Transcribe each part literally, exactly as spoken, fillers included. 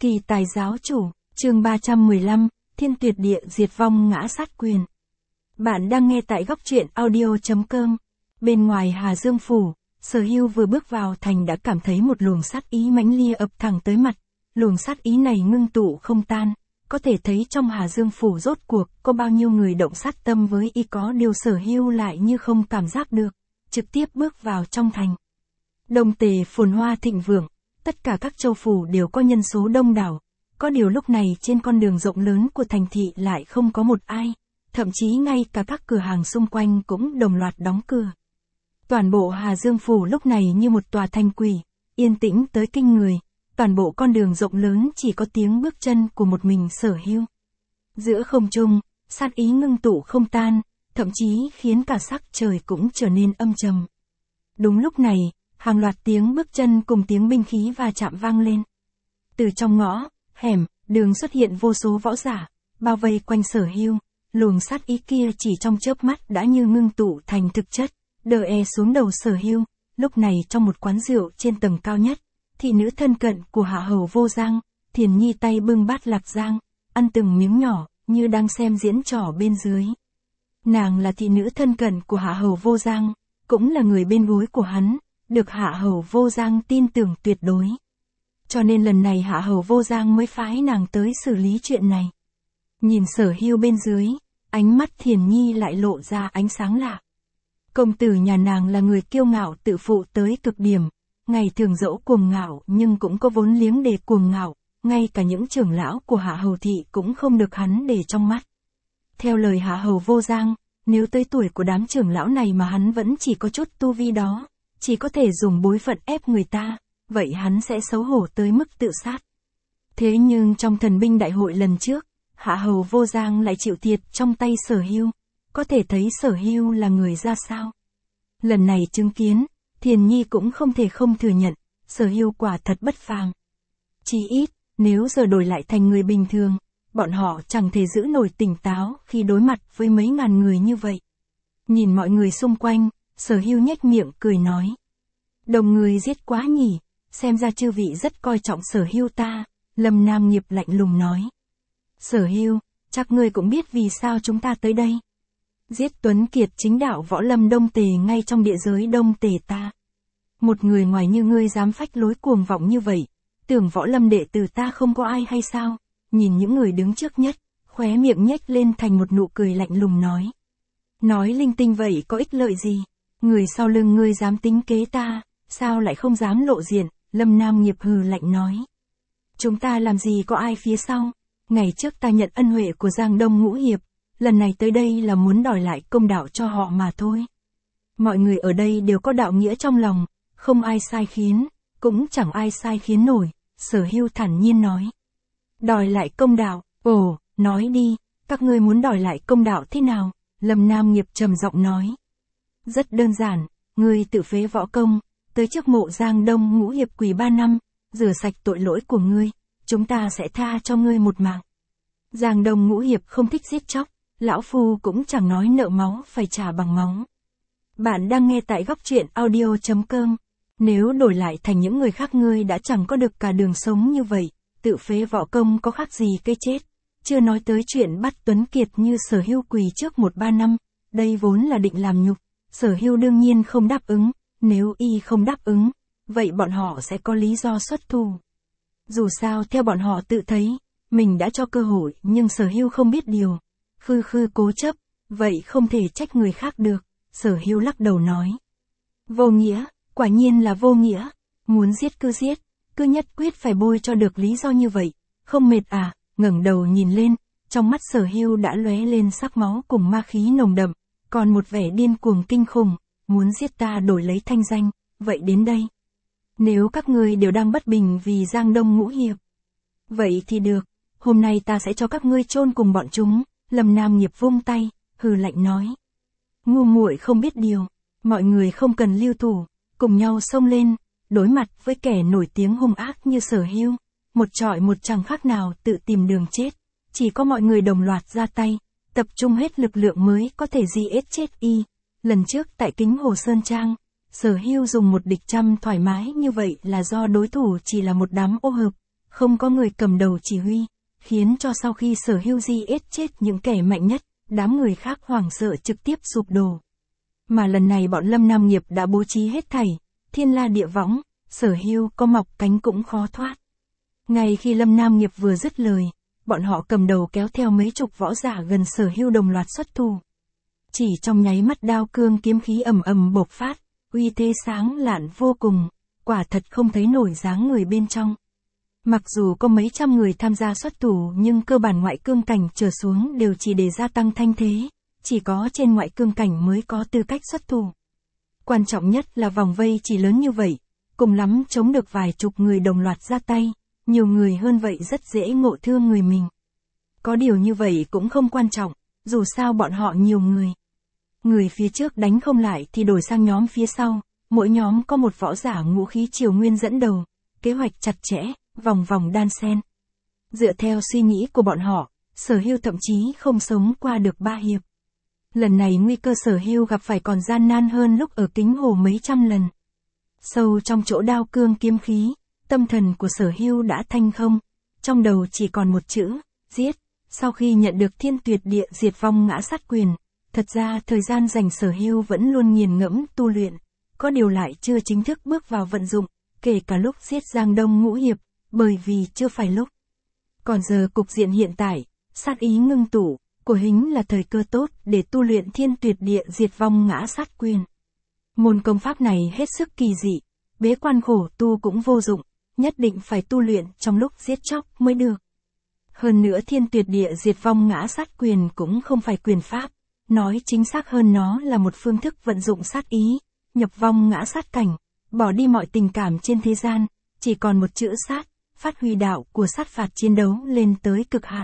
Kỳ tài giáo chủ, chương ba trăm mười lăm, Thiên tuyệt địa diệt vong ngã sát quyền. Bạn đang nghe tại góc truyện audio chấm com. Bên ngoài Hà Dương Phủ, Sở Hưu vừa bước vào thành đã cảm thấy một luồng sát ý mãnh liệt ập thẳng tới mặt. Luồng sát ý này ngưng tụ không tan, có thể thấy trong Hà Dương Phủ rốt cuộc có bao nhiêu người động sát tâm với y, có điều Sở Hưu lại như không cảm giác được, trực tiếp bước vào trong thành. Đông Tề phồn hoa thịnh vượng, tất cả các châu phủ đều có nhân số đông đảo, có điều lúc này trên con đường rộng lớn của thành thị lại không có một ai, thậm chí ngay cả các cửa hàng xung quanh cũng đồng loạt đóng cửa. Toàn bộ Hà Dương Phủ lúc này như một tòa thành quỷ, yên tĩnh tới kinh người, toàn bộ con đường rộng lớn chỉ có tiếng bước chân của một mình Sở Hưu. Giữa không trung, sát ý ngưng tụ không tan, thậm chí khiến cả sắc trời cũng trở nên âm trầm. Đúng lúc này, hàng loạt tiếng bước chân cùng tiếng binh khí va chạm vang lên. Từ trong ngõ, hẻm, đường xuất hiện vô số võ giả, bao vây quanh Sở Hưu, luồng sát ý kia chỉ trong chớp mắt đã như ngưng tụ thành thực chất, đè e xuống đầu Sở Hưu. Lúc này trong một quán rượu trên tầng cao nhất, thị nữ thân cận của Hạ Hầu Vô Giang, Thiền Nhi tay bưng bát lạc giang, ăn từng miếng nhỏ, như đang xem diễn trò bên dưới. Nàng là thị nữ thân cận của Hạ Hầu Vô Giang, cũng là người bên gối của hắn, được Hạ Hầu Vô Giang tin tưởng tuyệt đối. Cho nên lần này Hạ Hầu Vô Giang mới phái nàng tới xử lý chuyện này. Nhìn Sở Hưu bên dưới, ánh mắt Thiền Nhi lại lộ ra ánh sáng lạ. Công tử nhà nàng là người kiêu ngạo tự phụ tới cực điểm, ngày thường dẫu cuồng ngạo nhưng cũng có vốn liếng để cuồng ngạo, ngay cả những trưởng lão của Hạ Hầu thị cũng không được hắn để trong mắt. Theo lời Hạ Hầu Vô Giang, nếu tới tuổi của đám trưởng lão này mà hắn vẫn chỉ có chút tu vi đó, chỉ có thể dùng bối phận ép người ta, vậy hắn sẽ xấu hổ tới mức tự sát. Thế nhưng trong thần binh đại hội lần trước, Hạ Hầu Vô Giang lại chịu thiệt trong tay Sở Hưu, có thể thấy Sở Hưu là người ra sao. Lần này chứng kiến, Thiền Nhi cũng không thể không thừa nhận, Sở Hưu quả thật bất phàm. Chí ít, nếu giờ đổi lại thành người bình thường, bọn họ chẳng thể giữ nổi tỉnh táo khi đối mặt với mấy ngàn người như vậy. Nhìn mọi người xung quanh, Sở Hưu nhếch miệng cười nói. Đồng người giết quá nhỉ, xem ra chư vị rất coi trọng Sở Hưu ta, Lâm Nam Nghiệp lạnh lùng nói. Sở Hưu, chắc ngươi cũng biết vì sao chúng ta tới đây. Giết Tuấn Kiệt chính đạo võ lâm Đông Tề ngay trong địa giới Đông Tề ta. Một người ngoài như ngươi dám phách lối cuồng vọng như vậy, tưởng võ lâm đệ tử ta không có ai hay sao? Nhìn những người đứng trước nhất, khóe miệng nhếch lên thành một nụ cười lạnh lùng nói. Nói linh tinh vậy có ích lợi gì? Người sau lưng ngươi dám tính kế ta, sao lại không dám lộ diện? Lâm Nam Nghiệp hừ lạnh nói. Chúng ta làm gì có ai phía sau? Ngày trước ta nhận ân huệ của Giang Đông Ngũ Hiệp, lần này tới đây là muốn đòi lại công đạo cho họ mà thôi. Mọi người ở đây đều có đạo nghĩa trong lòng, không ai sai khiến, cũng chẳng ai sai khiến nổi, Sở Hưu thản nhiên nói. Đòi lại công đạo, ồ, nói đi, các ngươi muốn đòi lại công đạo thế nào? Lâm Nam Nghiệp trầm giọng nói. Rất đơn giản, ngươi tự phế võ công, tới trước mộ Giang Đông Ngũ Hiệp quỳ ba năm, rửa sạch tội lỗi của ngươi, chúng ta sẽ tha cho ngươi một mạng. Giang Đông Ngũ Hiệp không thích giết chóc, lão phu cũng chẳng nói nợ máu phải trả bằng máu. Bạn đang nghe tại góc truyện audio chấm com. Nếu đổi lại thành những người khác ngươi đã chẳng có được cả đường sống như vậy, tự phế võ công có khác gì cái chết. Chưa nói tới chuyện bắt Tuấn Kiệt như Sở Hưu quỳ trước một ba năm, đây vốn là định làm nhục, Sở Hưu đương nhiên không đáp ứng, nếu y không đáp ứng, vậy bọn họ sẽ có lý do xuất thủ. Dù sao theo bọn họ tự thấy, mình đã cho cơ hội nhưng Sở Hưu không biết điều, khư khư cố chấp, vậy không thể trách người khác được, Sở Hưu lắc đầu nói. Vô nghĩa, quả nhiên là vô nghĩa, muốn giết cứ giết, cứ nhất quyết phải bôi cho được lý do như vậy, không mệt à? Ngẩng đầu nhìn lên, trong mắt Sở Hưu đã lóe lên sắc máu cùng ma khí nồng đậm, còn một vẻ điên cuồng kinh khủng, muốn giết ta đổi lấy thanh danh, vậy đến đây. Nếu các ngươi đều đang bất bình vì Giang Đông Ngũ Hiệp, vậy thì được, hôm nay ta sẽ cho các ngươi chôn cùng bọn chúng. Lâm Nam Nghiệp vung tay, hừ lạnh nói. Ngu muội không biết điều, mọi người không cần lưu thủ, cùng nhau xông lên, đối mặt với kẻ nổi tiếng hung ác như Sở Hưu, một trọi một chẳng khác nào tự tìm đường chết, chỉ có mọi người đồng loạt ra tay, tập trung hết lực lượng mới có thể giết chết y. Lần trước tại Kính Hồ Sơn Trang, Sở Hưu dùng một địch trăm thoải mái như vậy là do đối thủ chỉ là một đám ô hợp, không có người cầm đầu chỉ huy, khiến cho sau khi Sở Hưu giết chết những kẻ mạnh nhất, đám người khác hoảng sợ trực tiếp sụp đổ. Mà lần này bọn Lâm Nam Nghiệp đã bố trí hết thảy, thiên la địa võng, Sở Hưu có mọc cánh cũng khó thoát. Ngay khi Lâm Nam Nghiệp vừa dứt lời, bọn họ cầm đầu kéo theo mấy chục võ giả gần Sở Hưu đồng loạt xuất thủ. Chỉ trong nháy mắt đao cương kiếm khí ầm ầm bộc phát, uy thế sáng lạn vô cùng, quả thật không thấy nổi dáng người bên trong. Mặc dù có mấy trăm người tham gia xuất thủ nhưng cơ bản ngoại cương cảnh trở xuống đều chỉ để gia tăng thanh thế, chỉ có trên ngoại cương cảnh mới có tư cách xuất thủ. Quan trọng nhất là vòng vây chỉ lớn như vậy, cùng lắm chống được vài chục người đồng loạt ra tay, nhiều người hơn vậy rất dễ ngộ thương người mình. Có điều như vậy cũng không quan trọng, dù sao bọn họ nhiều người. Người phía trước đánh không lại thì đổi sang nhóm phía sau, mỗi nhóm có một võ giả ngũ khí triều nguyên dẫn đầu, kế hoạch chặt chẽ, vòng vòng đan xen. Dựa theo suy nghĩ của bọn họ, Sở Hưu thậm chí không sống qua được ba hiệp. Lần này nguy cơ Sở Hưu gặp phải còn gian nan hơn lúc ở Kính Hồ mấy trăm lần. Sâu trong chỗ đao cương kiếm khí, tâm thần của Sở Hưu đã thanh không, trong đầu chỉ còn một chữ, giết. Sau khi nhận được thiên tuyệt địa diệt vong ngã sát quyền, thật ra thời gian dành Sở Hưu vẫn luôn nghiền ngẫm tu luyện, có điều lại chưa chính thức bước vào vận dụng, kể cả lúc giết Giang Đông ngũ hiệp, bởi vì chưa phải lúc. Còn giờ cục diện hiện tại, sát ý ngưng tụ, của Hính là thời cơ tốt để tu luyện thiên tuyệt địa diệt vong ngã sát quyền. Môn công pháp này hết sức kỳ dị, bế quan khổ tu cũng vô dụng, nhất định phải tu luyện trong lúc giết chóc mới được. Hơn nữa thiên tuyệt địa diệt vong ngã sát quyền cũng không phải quyền pháp, nói chính xác hơn nó là một phương thức vận dụng sát ý, nhập vong ngã sát cảnh, bỏ đi mọi tình cảm trên thế gian, chỉ còn một chữ sát, phát huy đạo của sát phạt chiến đấu lên tới cực hạn.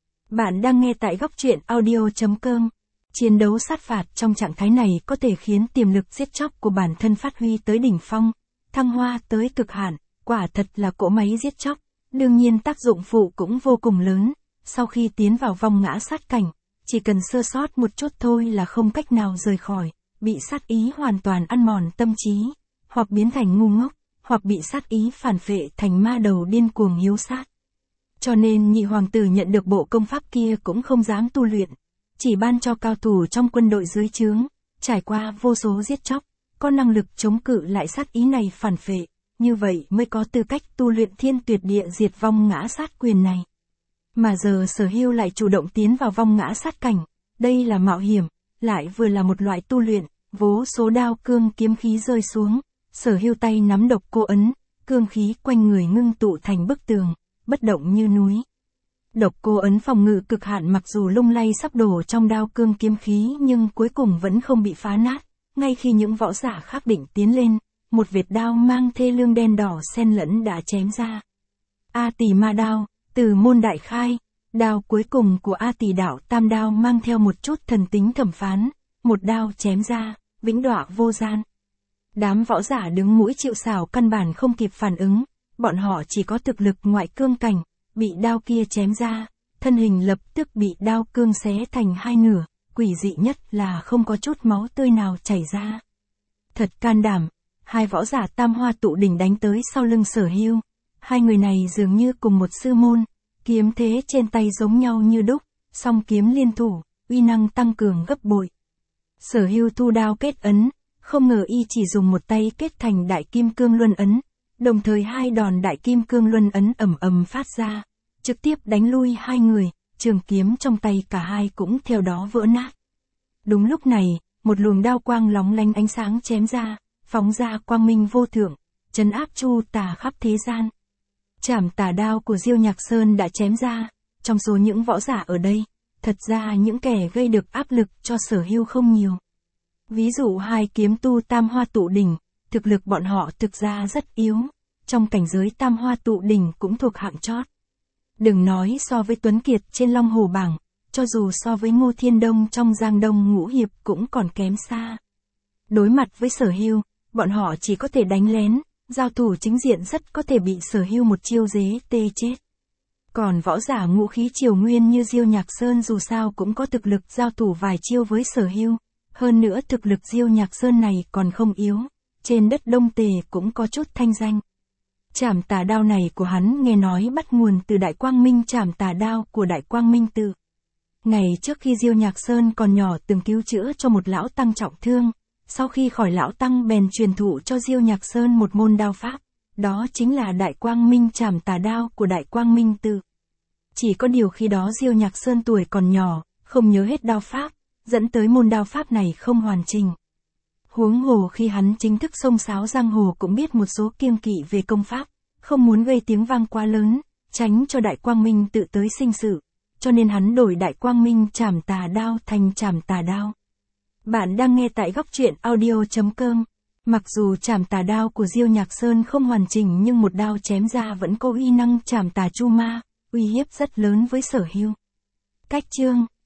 Bạn đang nghe tại góc truyện audio chấm com. Chiến đấu sát phạt trong trạng thái này có thể khiến tiềm lực giết chóc của bản thân phát huy tới đỉnh phong, thăng hoa tới cực hạn, quả thật là cỗ máy giết chóc. Đương nhiên tác dụng phụ cũng vô cùng lớn, sau khi tiến vào vong ngã sát cảnh, chỉ cần sơ sót một chút thôi là không cách nào rời khỏi, bị sát ý hoàn toàn ăn mòn tâm trí, hoặc biến thành ngu ngốc, hoặc bị sát ý phản phệ thành ma đầu điên cuồng hiếu sát. Cho nên nhị hoàng tử nhận được bộ công pháp kia cũng không dám tu luyện, chỉ ban cho cao thủ trong quân đội dưới trướng, trải qua vô số giết chóc, có năng lực chống cự lại sát ý này phản phệ, như vậy mới có tư cách tu luyện thiên tuyệt địa diệt vong ngã sát quyền này. Mà giờ Sở Hưu lại chủ động tiến vào vong ngã sát cảnh, đây là mạo hiểm, lại vừa là một loại tu luyện, vô số đao cương kiếm khí rơi xuống, Sở Hưu tay nắm độc cô ấn, cương khí quanh người ngưng tụ thành bức tường, bất động như núi. Độc cô ấn phòng ngự cực hạn mặc dù lung lay sắp đổ trong đao cương kiếm khí nhưng cuối cùng vẫn không bị phá nát, ngay khi những võ giả khác định tiến lên, một vệt đao mang thê lương đen đỏ xen lẫn đã chém ra. A Tỳ Ma đao, từ môn đại khai, đao cuối cùng của A Tỳ đạo tam đao mang theo một chút thần tính thẩm phán, một đao chém ra, vĩnh đọa vô gian. Đám võ giả đứng mũi chịu sào căn bản không kịp phản ứng, bọn họ chỉ có thực lực ngoại cương cảnh, bị đao kia chém ra, thân hình lập tức bị đao cương xé thành hai nửa, quỷ dị nhất là không có chút máu tươi nào chảy ra. Thật can đảm. Hai võ giả tam hoa tụ đỉnh đánh tới sau lưng Sở Hưu, hai người này dường như cùng một sư môn, kiếm thế trên tay giống nhau như đúc, song kiếm liên thủ, uy năng tăng cường gấp bội. Sở Hưu thu đao kết ấn, không ngờ y chỉ dùng một tay kết thành đại kim cương luân ấn, đồng thời hai đòn đại kim cương luân ấn ầm ầm phát ra, trực tiếp đánh lui hai người, trường kiếm trong tay cả hai cũng theo đó vỡ nát. Đúng lúc này, một luồng đao quang lóng lánh ánh sáng chém ra, phóng ra quang minh vô thượng, trấn áp chu tà khắp thế gian. Trảm tà đao của Diêu Nhạc Sơn đã chém ra, trong số những võ giả ở đây, thật ra những kẻ gây được áp lực cho Sở Hưu không nhiều. Ví dụ hai kiếm tu tam hoa tụ đỉnh, thực lực bọn họ thực ra rất yếu, trong cảnh giới tam hoa tụ đỉnh cũng thuộc hạng chót. Đừng nói so với Tuấn Kiệt trên Long Hồ bảng, cho dù so với Ngô Thiên Đông trong Giang Đông ngũ hiệp cũng còn kém xa. Đối mặt với Sở Hưu, bọn họ chỉ có thể đánh lén, giao thủ chính diện rất có thể bị Sở Hưu một chiêu dế tê chết. Còn võ giả ngũ khí triều nguyên như Diêu Nhạc Sơn dù sao cũng có thực lực giao thủ vài chiêu với Sở Hưu, hơn nữa thực lực Diêu Nhạc Sơn này còn không yếu, trên đất Đông Tề cũng có chút thanh danh. Trảm tà đao này của hắn nghe nói bắt nguồn từ Đại Quang Minh trảm tà đao của Đại Quang Minh Tự. Ngày trước khi Diêu Nhạc Sơn còn nhỏ từng cứu chữa cho một lão tăng trọng thương, sau khi khỏi lão tăng bèn truyền thụ cho Diêu Nhạc Sơn một môn đao pháp, đó chính là Đại Quang Minh trảm tà đao của Đại Quang Minh Tự. Chỉ có điều khi đó Diêu Nhạc Sơn tuổi còn nhỏ, không nhớ hết đao pháp, dẫn tới môn đao pháp này không hoàn chỉnh. Huống hồ khi hắn chính thức xông xáo giang hồ cũng biết một số kiêng kỵ về công pháp, không muốn gây tiếng vang quá lớn, tránh cho Đại Quang Minh Tự tới sinh sự, cho nên hắn đổi Đại Quang Minh trảm tà đao thành trảm tà đao. Bạn đang nghe tại góc truyện audio chấm com. Mặc dù trảm tà đao của Diêu Nhạc Sơn không hoàn chỉnh nhưng một đao chém ra vẫn có uy năng trảm tà chu ma, uy hiếp rất lớn với Sở Hưu. Cách chương